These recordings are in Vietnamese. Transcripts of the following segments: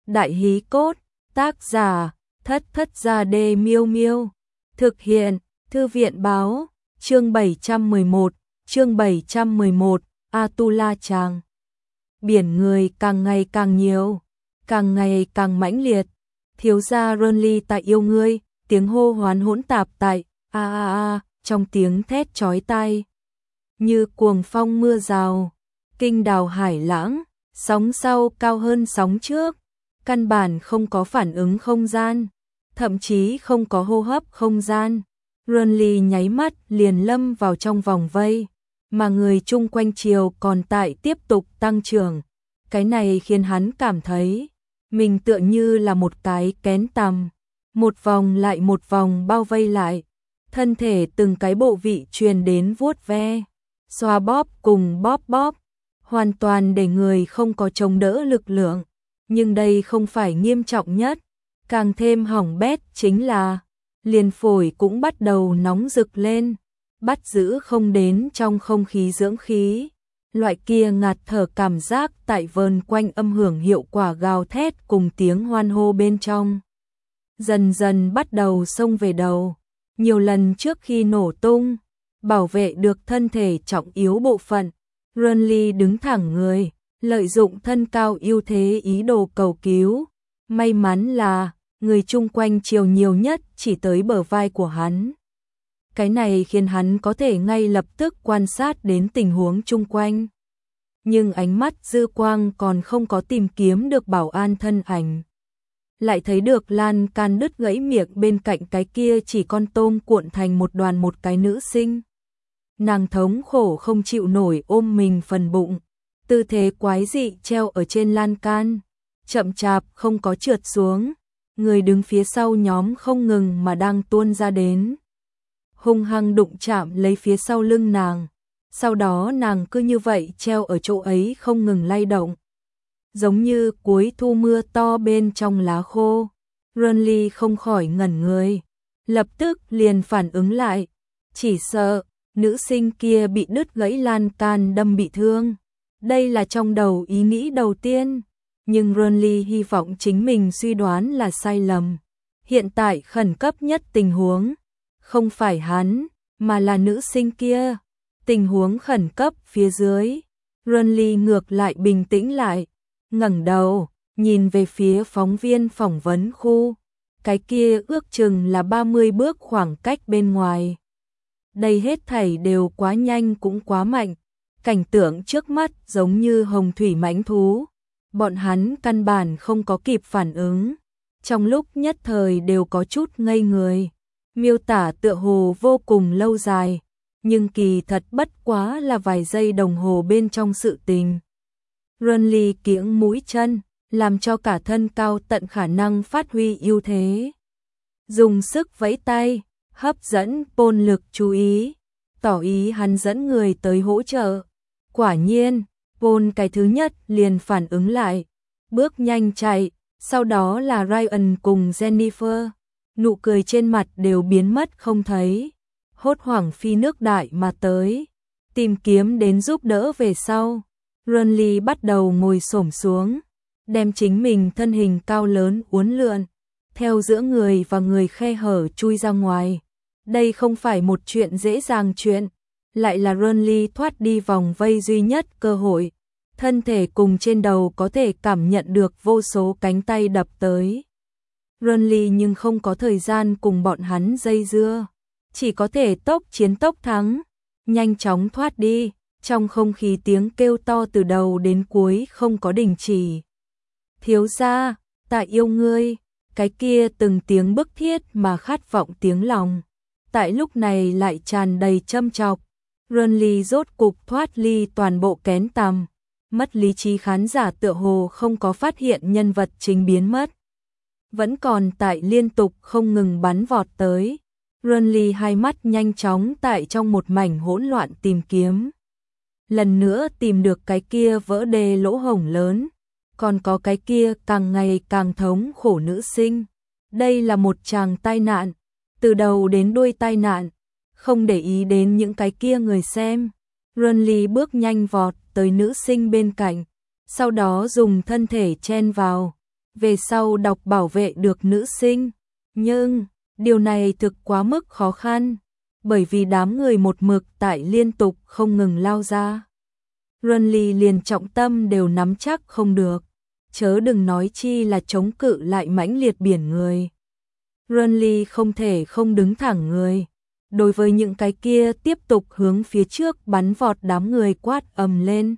Đại hí cốt, tác giả, Thất Thất Gia Đê Miêu Miêu. Thực hiện, Thư viện báo, chương 711, Atula Chàng. Biển người càng ngày càng nhiều, càng ngày càng mãnh liệt. Thiếu gia Renly tại yêu ngươi, tiếng hô hoán hỗn tạp tại trong tiếng thét chói tai. Như cuồng phong mưa rào, kinh đào hải lãng, sóng sau cao hơn sóng trước, căn bản không có phản ứng không gian, thậm chí không có hô hấp không gian. Renly nháy mắt liền lâm vào trong vòng vây, mà người chung quanh chiều còn tại tiếp tục tăng trưởng. Cái này khiến hắn cảm thấy mình tựa như là một cái kén tằm, một vòng lại một vòng bao vây lại, thân thể từng cái bộ vị truyền đến vuốt ve, xoa bóp cùng bóp bóp, hoàn toàn để người không có chống đỡ lực lượng. Nhưng đây không phải nghiêm trọng nhất, càng thêm hỏng bét chính là liền phổi cũng bắt đầu nóng rực lên, bắt giữ không đến trong không khí dưỡng khí. Loại kia ngạt thở cảm giác tại vờn quanh âm hưởng hiệu quả gào thét cùng tiếng hoan hô bên trong. Dần dần bắt đầu xông về đầu, nhiều lần trước khi nổ tung, bảo vệ được thân thể trọng yếu bộ phận. Renly đứng thẳng người, lợi dụng thân cao ưu thế ý đồ cầu cứu. May mắn là người chung quanh chiều nhiều nhất chỉ tới bờ vai của hắn. Cái này khiến hắn có thể ngay lập tức quan sát đến tình huống chung quanh. Nhưng ánh mắt dư quang còn không có tìm kiếm được bảo an thân ảnh. Lại thấy được lan can đứt gãy miệng bên cạnh cái kia chỉ con tôm cuộn thành một đoàn một cái nữ sinh. Nàng thống khổ không chịu nổi ôm mình phần bụng, tư thế quái dị treo ở trên lan can, chậm chạp không có trượt xuống. Người đứng phía sau nhóm không ngừng mà đang tuôn ra đến, hung hăng đụng chạm lấy phía sau lưng nàng. Sau đó nàng cứ như vậy treo ở chỗ ấy không ngừng lay động, giống như cuối thu mưa to bên trong lá khô. Renly không khỏi ngẩn người, lập tức liền phản ứng lại, chỉ sợ nữ sinh kia bị đứt gãy lan can đâm bị thương. Đây là trong đầu ý nghĩ đầu tiên, nhưng Renly hy vọng chính mình suy đoán là sai lầm. Hiện tại khẩn cấp nhất tình huống, không phải hắn, mà là nữ sinh kia. Tình huống khẩn cấp phía dưới, Renly ngược lại bình tĩnh lại, ngẩng đầu, nhìn về phía phóng viên phỏng vấn khu. Cái kia ước chừng là 30 bước khoảng cách bên ngoài. Đây hết thảy đều quá nhanh cũng quá mạnh, cảnh tượng trước mắt giống như hồng thủy mãnh thú. Bọn hắn căn bản không có kịp phản ứng, trong lúc nhất thời đều có chút ngây người. Miêu tả tựa hồ vô cùng lâu dài, nhưng kỳ thật bất quá là vài giây đồng hồ bên trong sự tình. Renly kiễng mũi chân, làm cho cả thân cao tận khả năng phát huy ưu thế. Dùng sức vẫy tay, hấp dẫn Paul lực chú ý, tỏ ý hắn dẫn người tới hỗ trợ. Quả nhiên, Paul cái thứ nhất liền phản ứng lại, bước nhanh chạy, sau đó là Ryan cùng Jennifer, nụ cười trên mặt đều biến mất không thấy, hốt hoảng phi nước đại mà tới, tìm kiếm đến giúp đỡ về sau. Renly bắt đầu ngồi xổm xuống, đem chính mình thân hình cao lớn uốn lượn, theo giữa người và người khe hở chui ra ngoài. Đây không phải một chuyện dễ dàng chuyện, lại là Renly thoát đi vòng vây duy nhất cơ hội. Thân thể cùng trên đầu có thể cảm nhận được vô số cánh tay đập tới. Renly nhưng không có thời gian cùng bọn hắn dây dưa, chỉ có thể tốc chiến tốc thắng, nhanh chóng thoát đi. Trong không khí tiếng kêu to từ đầu đến cuối không có đình chỉ. Thiếu gia, ta yêu ngươi, cái kia từng tiếng bức thiết mà khát vọng tiếng lòng. Tại lúc này lại tràn đầy châm chọc. Renly rốt cục thoát ly toàn bộ kén tằm, mất lý trí khán giả tựa hồ không có phát hiện nhân vật chính biến mất, vẫn còn tại liên tục không ngừng bắn vọt tới. Renly hai mắt nhanh chóng tại trong một mảnh hỗn loạn tìm kiếm. Lần nữa tìm được cái kia vỡ đê lỗ hổng lớn, còn có cái kia càng ngày càng thống khổ nữ sinh. Đây là một tràng tai nạn, từ đầu đến đuôi tai nạn, không để ý đến những cái kia người xem. Renly bước nhanh vọt tới nữ sinh bên cạnh, sau đó dùng thân thể chen vào, về sau đọc bảo vệ được nữ sinh. Nhưng, điều này thực quá mức khó khăn, bởi vì đám người một mực tại liên tục không ngừng lao ra. Renly liền trọng tâm đều nắm chắc không được, chớ đừng nói chi là chống cự lại mãnh liệt biển người. Renly không thể không đứng thẳng người. Đối với những cái kia tiếp tục hướng phía trước bắn vọt đám người quát ầm lên.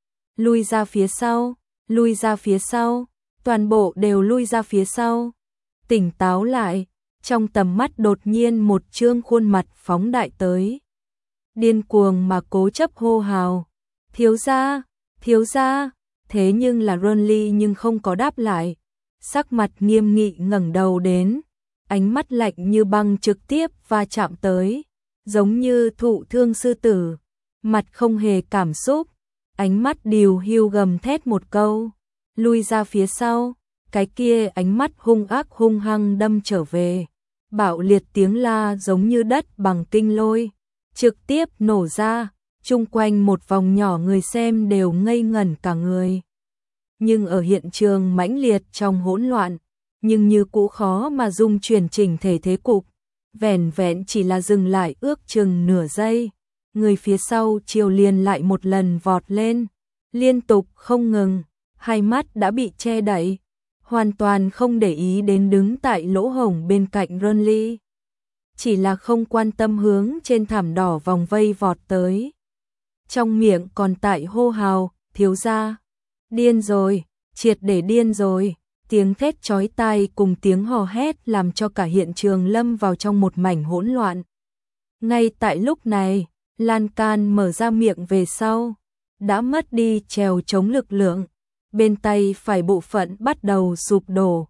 Lui ra phía sau, lui ra phía sau, toàn bộ đều lui ra phía sau. Tỉnh táo lại, trong tầm mắt đột nhiên một trương khuôn mặt phóng đại tới. Điên cuồng mà cố chấp hô hào. Thiếu gia, thiếu gia, thế nhưng là Renly nhưng không có đáp lại. Sắc mặt nghiêm nghị ngẩng đầu đến, ánh mắt lạnh như băng trực tiếp va chạm tới, giống như thụ thương sư tử, mặt không hề cảm xúc, ánh mắt điều hưu gầm thét một câu, lui ra phía sau, cái kia ánh mắt hung ác hung hăng đâm trở về, bạo liệt tiếng la giống như đất bằng kinh lôi, trực tiếp nổ ra, chung quanh một vòng nhỏ người xem đều ngây ngẩn cả người. Nhưng ở hiện trường mãnh liệt trong hỗn loạn, nhưng như cũ khó mà dung chuyển chỉnh thể thế cục, vẻn vẹn chỉ là dừng lại ước chừng nửa giây, người phía sau chiều liền lại một lần vọt lên, liên tục không ngừng, hai mắt đã bị che đậy, hoàn toàn không để ý đến đứng tại lỗ hổng bên cạnh Renly, chỉ là không quan tâm hướng trên thảm đỏ vòng vây vọt tới. Trong miệng còn tại hô hào, thiếu gia, điên rồi, triệt để điên rồi. Tiếng thét chói tai cùng tiếng hò hét làm cho cả hiện trường lâm vào trong một mảnh hỗn loạn. Ngay tại lúc này, lan can mở ra miệng về sau, đã mất đi trèo chống lực lượng, bên tay phải bộ phận bắt đầu sụp đổ,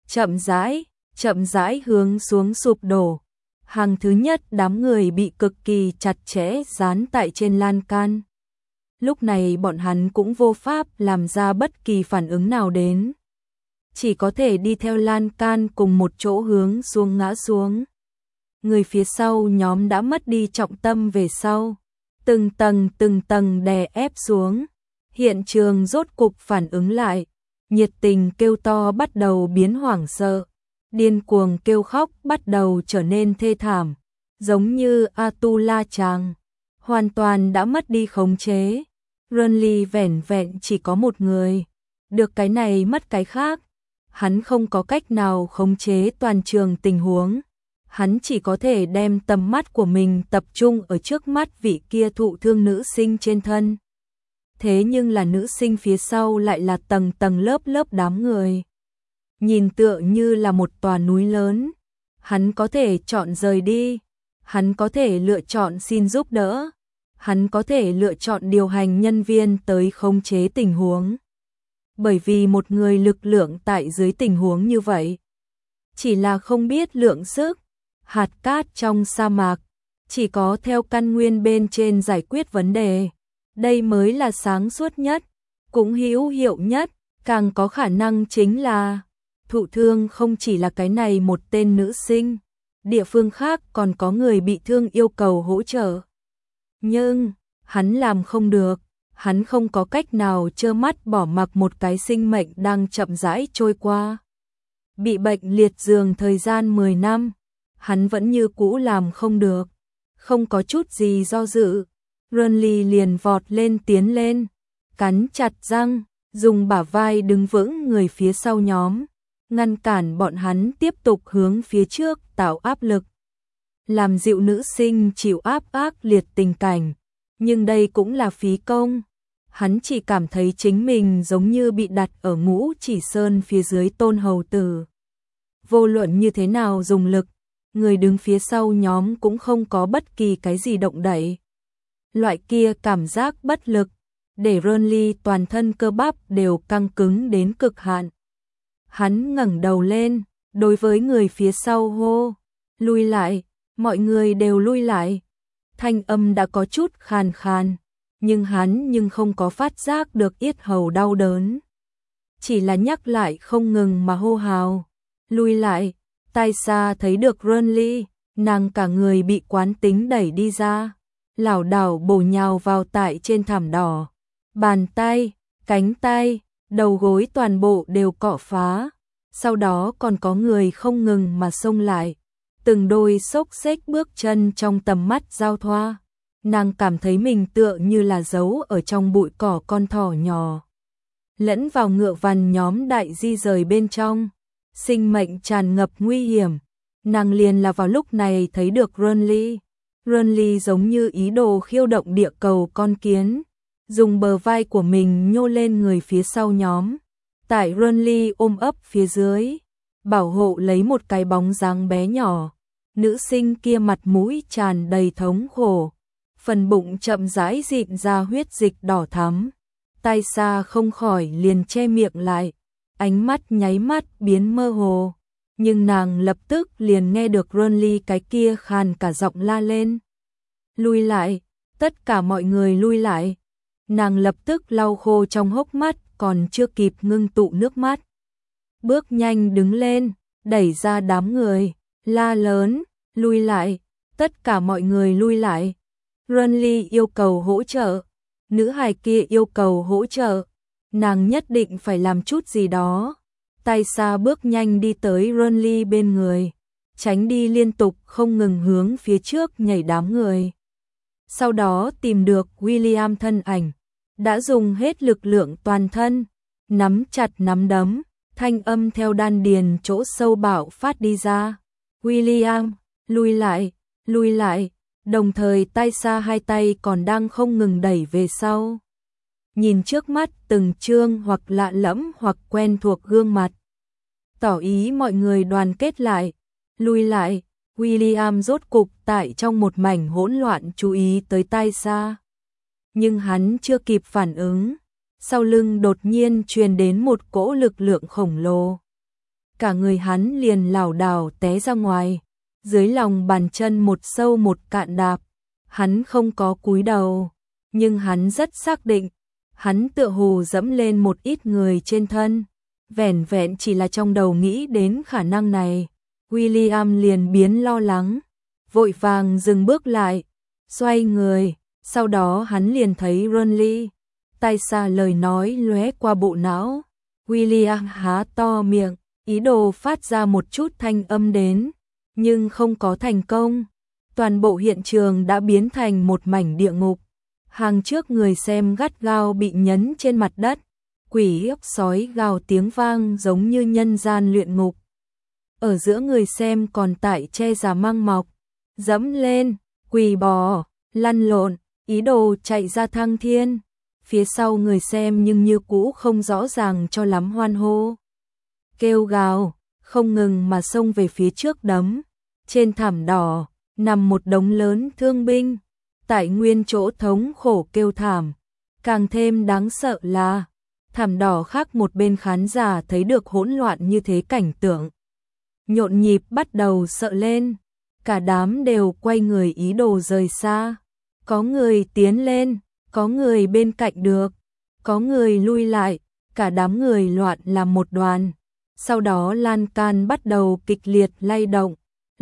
chậm rãi hướng xuống sụp đổ. Hàng thứ nhất đám người bị cực kỳ chặt chẽ dán tại trên lan can. Lúc này bọn hắn cũng vô pháp làm ra bất kỳ phản ứng nào đến. Chỉ có thể đi theo lan can cùng một chỗ hướng xuống ngã xuống. Người phía sau nhóm đã mất đi trọng tâm về sau, từng tầng đè ép xuống. Hiện trường rốt cục phản ứng lại, nhiệt tình kêu to bắt đầu biến hoảng sợ, điên cuồng kêu khóc bắt đầu trở nên thê thảm, giống như Atula chàng, hoàn toàn đã mất đi khống chế. Renly vẻn vẹn chỉ có một người, được cái này mất cái khác. Hắn không có cách nào khống chế toàn trường tình huống, hắn chỉ có thể đem tầm mắt của mình tập trung ở trước mắt vị kia thụ thương nữ sinh trên thân. Thế nhưng là nữ sinh phía sau lại là tầng tầng lớp lớp đám người. Nhìn tựa như là một tòa núi lớn, hắn có thể chọn rời đi, hắn có thể lựa chọn xin giúp đỡ, hắn có thể lựa chọn điều hành nhân viên tới khống chế tình huống. Bởi vì một người lực lượng tại dưới tình huống như vậy, chỉ là không biết lượng sức, hạt cát trong sa mạc, chỉ có theo căn nguyên bên trên giải quyết vấn đề. Đây mới là sáng suốt nhất, cũng hữu hiệu nhất, càng có khả năng chính là thụ thương không chỉ là cái này một tên nữ sinh, địa phương khác còn có người bị thương yêu cầu hỗ trợ. Nhưng, hắn làm không được. Hắn không có cách nào trơ mắt bỏ mặc một cái sinh mệnh đang chậm rãi trôi qua. Bị bệnh liệt giường thời gian 10 năm, hắn vẫn như cũ làm không được. Không có chút gì do dự, Renly liền vọt lên tiến lên, cắn chặt răng, dùng bả vai đứng vững người phía sau nhóm, ngăn cản bọn hắn tiếp tục hướng phía trước tạo áp lực. Làm dịu nữ sinh chịu áp liệt tình cảnh. Nhưng đây cũng là phí công. Hắn chỉ cảm thấy chính mình giống như bị đặt ở Ngũ Chỉ Sơn phía dưới Tôn hầu tử. Vô luận như thế nào dùng lực, người đứng phía sau nhóm cũng không có bất kỳ cái gì động đậy. Loại kia cảm giác bất lực, để Renly toàn thân cơ bắp đều căng cứng đến cực hạn. Hắn ngẩng đầu lên, đối với người phía sau hô, lui lại, mọi người đều lui lại. Thanh âm đã có chút khàn khàn, nhưng hắn không có phát giác được yết hầu đau đớn. Chỉ là nhắc lại không ngừng mà hô hào, lui lại, tai xa thấy được Renly, nàng cả người bị quán tính đẩy đi ra, lảo đảo bổ nhào vào tại trên thảm đỏ, bàn tay, cánh tay, đầu gối toàn bộ đều cọ phá, Sau đó còn có người không ngừng mà xông lại. Từng đôi xốc xếch bước chân trong tầm mắt giao thoa. Nàng cảm thấy mình tựa như là giấu ở trong bụi cỏ con thỏ nhỏ. Lẫn vào ngựa vằn nhóm đại di rời bên trong. Sinh mệnh tràn ngập nguy hiểm. Nàng liền là vào lúc này thấy được Renly. Renly giống như ý đồ khiêu động địa cầu con kiến. Dùng bờ vai của mình nhô lên người phía sau nhóm. Tại Renly ôm ấp phía dưới. Bảo hộ lấy một cái bóng dáng bé nhỏ. Nữ sinh kia mặt mũi tràn đầy thống khổ. Phần bụng chậm rãi dịn ra huyết dịch đỏ thắm. Tai xa không khỏi liền che miệng lại. Ánh mắt nháy mắt biến mơ hồ. Nhưng nàng lập tức liền nghe được Renly cái kia khàn cả giọng la lên. Lui lại, tất cả mọi người lui lại. Nàng lập tức lau khô trong hốc mắt, còn chưa kịp ngưng tụ nước mắt. Bước nhanh đứng lên, đẩy ra đám người, la lớn, lui lại, tất cả mọi người lui lại. Renly yêu cầu hỗ trợ, nữ hài kia yêu cầu hỗ trợ, nàng nhất định phải làm chút gì đó. Tai xa bước nhanh đi tới Renly bên người, tránh đi liên tục không ngừng hướng phía trước nhảy đám người. Sau đó tìm được William thân ảnh, đã dùng hết lực lượng toàn thân, nắm chặt nắm đấm, thanh âm theo đan điền chỗ sâu bạo phát đi ra. William, lui lại, đồng thời tai xa hai tay còn đang không ngừng đẩy về sau. Nhìn trước mắt từng trương hoặc lạ lẫm hoặc quen thuộc gương mặt. Tỏ ý mọi người đoàn kết lại, lui lại. William rốt cục tại trong một mảnh hỗn loạn chú ý tới tai xa. Nhưng hắn chưa kịp phản ứng. Sau lưng đột nhiên truyền đến một cỗ lực lượng khổng lồ. Cả người hắn liền lảo đảo té ra ngoài. Dưới lòng bàn chân một sâu một cạn đạp. Hắn không có cúi đầu. Nhưng hắn rất xác định. Hắn tựa hồ dẫm lên một ít người trên thân. Vẻn vẹn chỉ là trong đầu nghĩ đến khả năng này. William liền biến lo lắng. Vội vàng dừng bước lại. Xoay người. Sau đó hắn liền thấy Renly. Tai xa lời nói lóe qua bộ não. William há to miệng, ý đồ phát ra một chút thanh âm đến, nhưng không có thành công. Toàn bộ hiện trường đã biến thành một mảnh địa ngục. Hàng trước người xem gắt gao bị nhấn trên mặt đất. Quỷ ốc sói gào tiếng vang giống như nhân gian luyện ngục. Ở giữa người xem còn tại che giả mang mọc, dẫm lên, quỳ bò, lăn lộn, ý đồ chạy ra thăng thiên. Phía sau người xem nhưng như cũ không rõ ràng cho lắm hoan hô. Kêu gào, không ngừng mà xông về phía trước đấm. Trên thảm đỏ, nằm một đống lớn thương binh. Tại nguyên chỗ thống khổ kêu thảm. Càng thêm đáng sợ là, thảm đỏ khác một bên khán giả thấy được hỗn loạn như thế cảnh tượng. Nhộn nhịp bắt đầu sợ lên. Cả đám đều quay người ý đồ rời xa. Có người tiến lên, có người bên cạnh được, có người lui lại, cả đám người loạn làm một đoàn. Sau đó lan can bắt đầu kịch liệt lay động,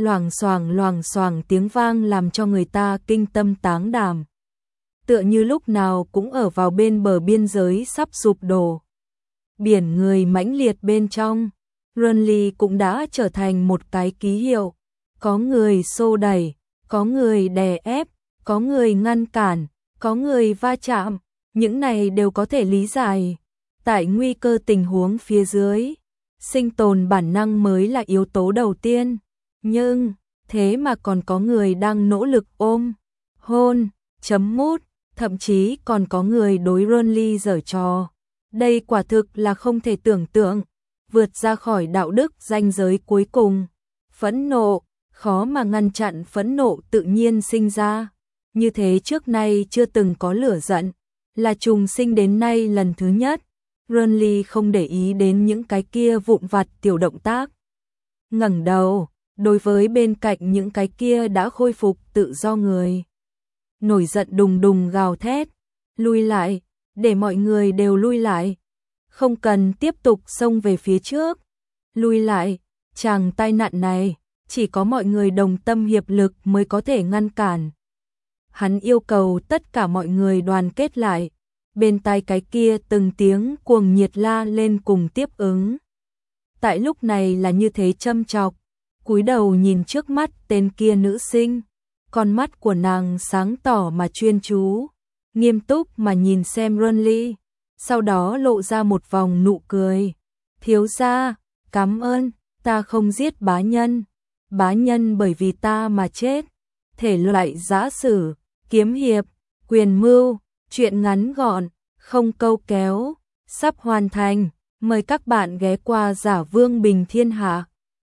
loảng xoảng tiếng vang làm cho người ta kinh tâm táng đảm. Tựa như lúc nào cũng ở vào bên bờ biên giới sắp sụp đổ. Biển người mãnh liệt bên trong, Renly cũng đã trở thành một cái ký hiệu. Có người xô đẩy, có người đè ép, có người ngăn cản, có người va chạm, những này đều có thể lý giải. Tại nguy cơ tình huống phía dưới, sinh tồn bản năng mới là yếu tố đầu tiên. Nhưng, thế mà còn có người đang nỗ lực ôm, hôn, chấm mút, thậm chí còn có người đối Renly giở trò. Đây quả thực là không thể tưởng tượng, vượt ra khỏi đạo đức ranh giới cuối cùng. Phẫn nộ, khó mà ngăn chặn phẫn nộ tự nhiên sinh ra. Như thế trước nay chưa từng có lửa giận, là trùng sinh đến nay lần thứ nhất. Renly không để ý đến những cái kia vụn vặt tiểu động tác. Ngẩng đầu, đối với bên cạnh những cái kia đã khôi phục tự do người. Nổi giận đùng đùng gào thét, lui lại, để mọi người đều lui lại. Không cần tiếp tục xông về phía trước. Lui lại, chàng tai nạn này, chỉ có mọi người đồng tâm hiệp lực mới có thể ngăn cản. Hắn yêu cầu tất cả mọi người đoàn kết lại. Bên tai cái kia từng tiếng cuồng nhiệt la lên cùng tiếp ứng. tại lúc này là như thế châm chọc, cúi đầu nhìn trước mắt tên kia nữ sinh, con mắt của nàng sáng tỏ mà chuyên chú, nghiêm túc mà nhìn xem Renly, sau đó lộ ra một vòng nụ cười. Thiếu gia, cảm ơn, ta không giết bá nhân bởi vì ta mà chết. Thể loại giã sử, kiếm hiệp, quyền mưu, truyện ngắn gọn, không câu kéo, sắp hoàn thành. Mời các bạn ghé qua Giả Vương Bình Thiên Hạ.